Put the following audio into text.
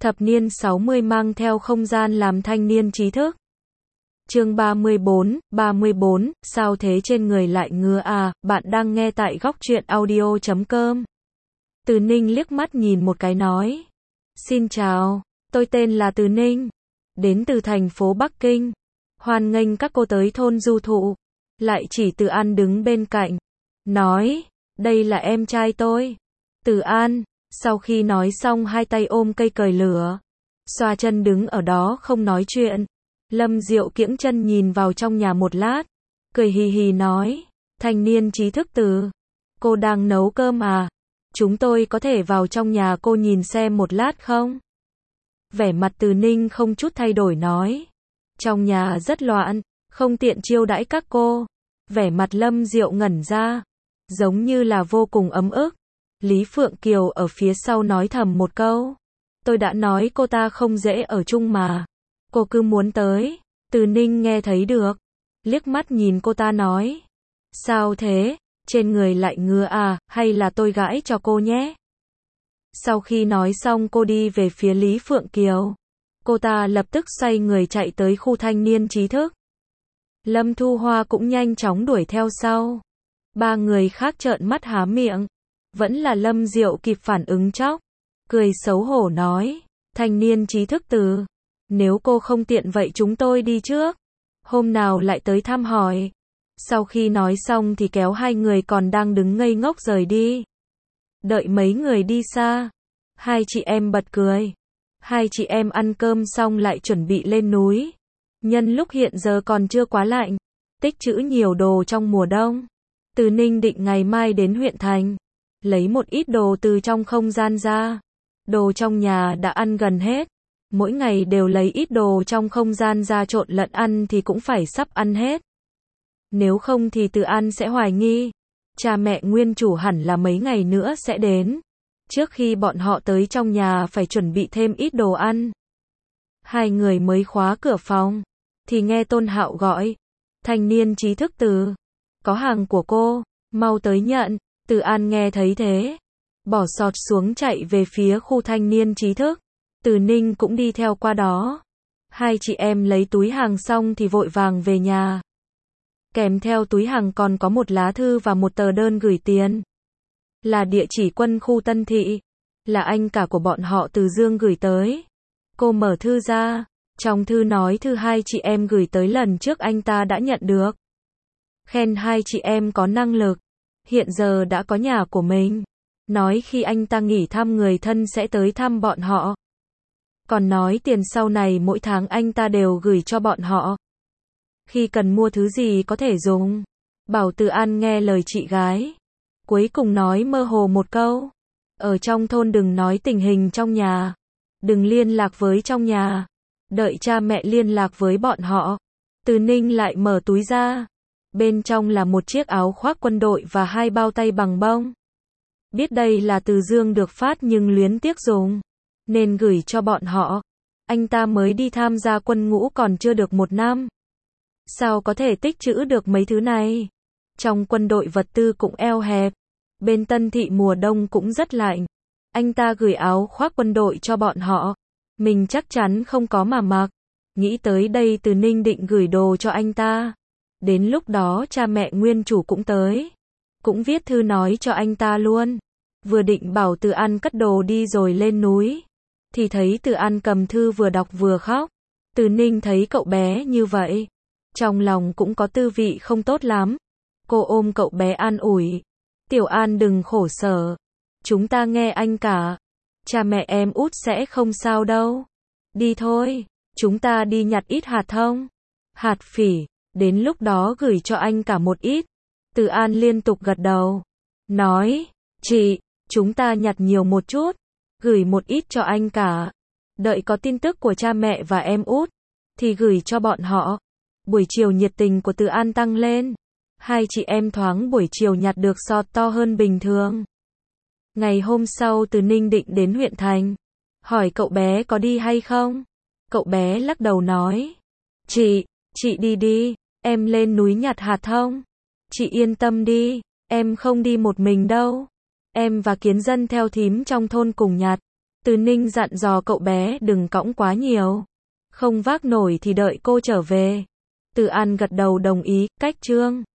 Thập niên 60 mang theo không gian làm thanh niên trí thức. Chương 34, sao thế trên người lại ngứa à, bạn đang nghe tại góc truyện audio.com. Từ Ninh liếc mắt nhìn một cái nói. Xin chào, tôi tên là Từ Ninh, đến từ thành phố Bắc Kinh. Hoan nghênh các cô tới thôn du thụ. Lại chỉ Từ An đứng bên cạnh. Nói, đây là em trai tôi. Từ An, sau khi nói xong hai tay ôm cây cởi lửa. Xoa chân đứng ở đó không nói chuyện. Lâm Diệu kiễng chân nhìn vào trong nhà một lát. Cười hì hì nói, thanh niên trí thức Từ. Cô đang nấu cơm à? Chúng tôi có thể vào trong nhà cô nhìn xem một lát không? Vẻ mặt Từ Ninh không chút thay đổi nói. Trong nhà rất loạn, không tiện chiêu đãi các cô. Vẻ mặt Lâm Diệu ngẩn ra, giống như là vô cùng ấm ức. Lý Phượng Kiều ở phía sau nói thầm một câu. Tôi đã nói cô ta không dễ ở chung mà. Cô cứ muốn tới. Từ Ninh nghe thấy được. Liếc mắt nhìn cô ta nói. Sao thế? Trên người lại ngứa à, hay là tôi gãi cho cô nhé? Sau khi nói xong cô đi về phía Lý Phượng Kiều. Cô ta lập tức xoay người chạy tới khu thanh niên trí thức. Lâm Thu Hoa cũng nhanh chóng đuổi theo sau. Ba người khác trợn mắt há miệng. Vẫn là Lâm Diệu kịp phản ứng chốc. Cười xấu hổ nói. Thanh niên trí thức Từ. Nếu cô không tiện vậy chúng tôi đi trước. Hôm nào lại tới thăm hỏi. Sau khi nói xong thì kéo hai người còn đang đứng ngây ngốc rời đi. Đợi mấy người đi xa. Hai chị em bật cười. Hai chị em ăn cơm xong lại chuẩn bị lên núi. Nhân lúc hiện giờ còn chưa quá lạnh. Tích trữ nhiều đồ trong mùa đông. Từ Ninh định ngày mai đến huyện thành. Lấy một ít đồ từ trong không gian ra. Đồ trong nhà đã ăn gần hết. Mỗi ngày đều lấy ít đồ trong không gian ra trộn lẫn ăn thì cũng phải sắp ăn hết. Nếu không thì Từ An sẽ hoài nghi. Cha mẹ nguyên chủ hẳn là mấy ngày nữa sẽ đến. Trước khi bọn họ tới trong nhà phải chuẩn bị thêm ít đồ ăn. Hai người mới khóa cửa phòng. Thì nghe Tôn Hạo gọi. Thanh niên trí thức Từ. Có hàng của cô. Mau tới nhận. Từ An nghe thấy thế. Bỏ sọt xuống chạy về phía khu thanh niên trí thức. Từ Ninh cũng đi theo qua đó. Hai chị em lấy túi hàng xong thì vội vàng về nhà. Kèm theo túi hàng còn có một lá thư và một tờ đơn gửi tiền. Là địa chỉ quân khu Tân Thị. Là anh cả của bọn họ Từ Dương gửi tới. Cô mở thư ra. Trong thư nói thư hai chị em gửi tới lần trước anh ta đã nhận được. Khen hai chị em có năng lực. Hiện giờ đã có nhà của mình. Nói khi anh ta nghỉ thăm người thân sẽ tới thăm bọn họ. Còn nói tiền sau này mỗi tháng anh ta đều gửi cho bọn họ. Khi cần mua thứ gì có thể dùng. Bảo Từ An nghe lời chị gái. Cuối cùng nói mơ hồ một câu. Ở trong thôn đừng nói tình hình trong nhà. Đừng liên lạc với trong nhà. Đợi cha mẹ liên lạc với bọn họ. Từ Ninh lại mở túi ra. Bên trong là một chiếc áo khoác quân đội và hai bao tay bằng bông. Biết đây là Từ Dương được phát nhưng luyến tiếc dùng. Nên gửi cho bọn họ. Anh ta mới đi tham gia quân ngũ còn chưa được 1 năm. Sao có thể tích trữ được mấy thứ này? Trong quân đội vật tư cũng eo hẹp. Bên Tân Thị mùa đông cũng rất lạnh. Anh ta gửi áo khoác quân đội cho bọn họ. Mình chắc chắn không có mà mặc. Nghĩ tới đây Từ Ninh định gửi đồ cho anh ta. Đến lúc đó cha mẹ nguyên chủ cũng tới. Cũng viết thư nói cho anh ta luôn. Vừa định bảo Từ An cất đồ đi rồi lên núi. Thì thấy Từ An cầm thư vừa đọc vừa khóc. Từ Ninh thấy cậu bé như vậy. Trong lòng cũng có tư vị không tốt lắm. Cô ôm cậu bé an ủi. Tiểu An đừng khổ sở. Chúng ta nghe anh cả. Cha mẹ em út sẽ không sao đâu. Đi thôi. Chúng ta đi nhặt ít hạt thông. Hạt phỉ. Đến lúc đó gửi cho anh cả một ít. Từ An liên tục gật đầu. Nói. Chị. Chúng ta nhặt nhiều một chút. Gửi một ít cho anh cả. Đợi có tin tức của cha mẹ và em út. Thì gửi cho bọn họ. Buổi chiều nhiệt tình của Từ An tăng lên. Hai chị em thoáng buổi chiều nhặt được sọt to hơn bình thường. Ngày hôm sau Từ Ninh định đến huyện thành. Hỏi cậu bé có đi hay không? Cậu bé lắc đầu nói. Chị đi đi. Em lên núi nhặt hạt thông. Chị yên tâm đi. Em không đi một mình đâu. Em và Kiến Dân theo thím trong thôn cùng nhặt. Từ Ninh dặn dò cậu bé đừng cõng quá nhiều. Không vác nổi thì đợi cô trở về. Từ An gật đầu đồng ý, cách Trương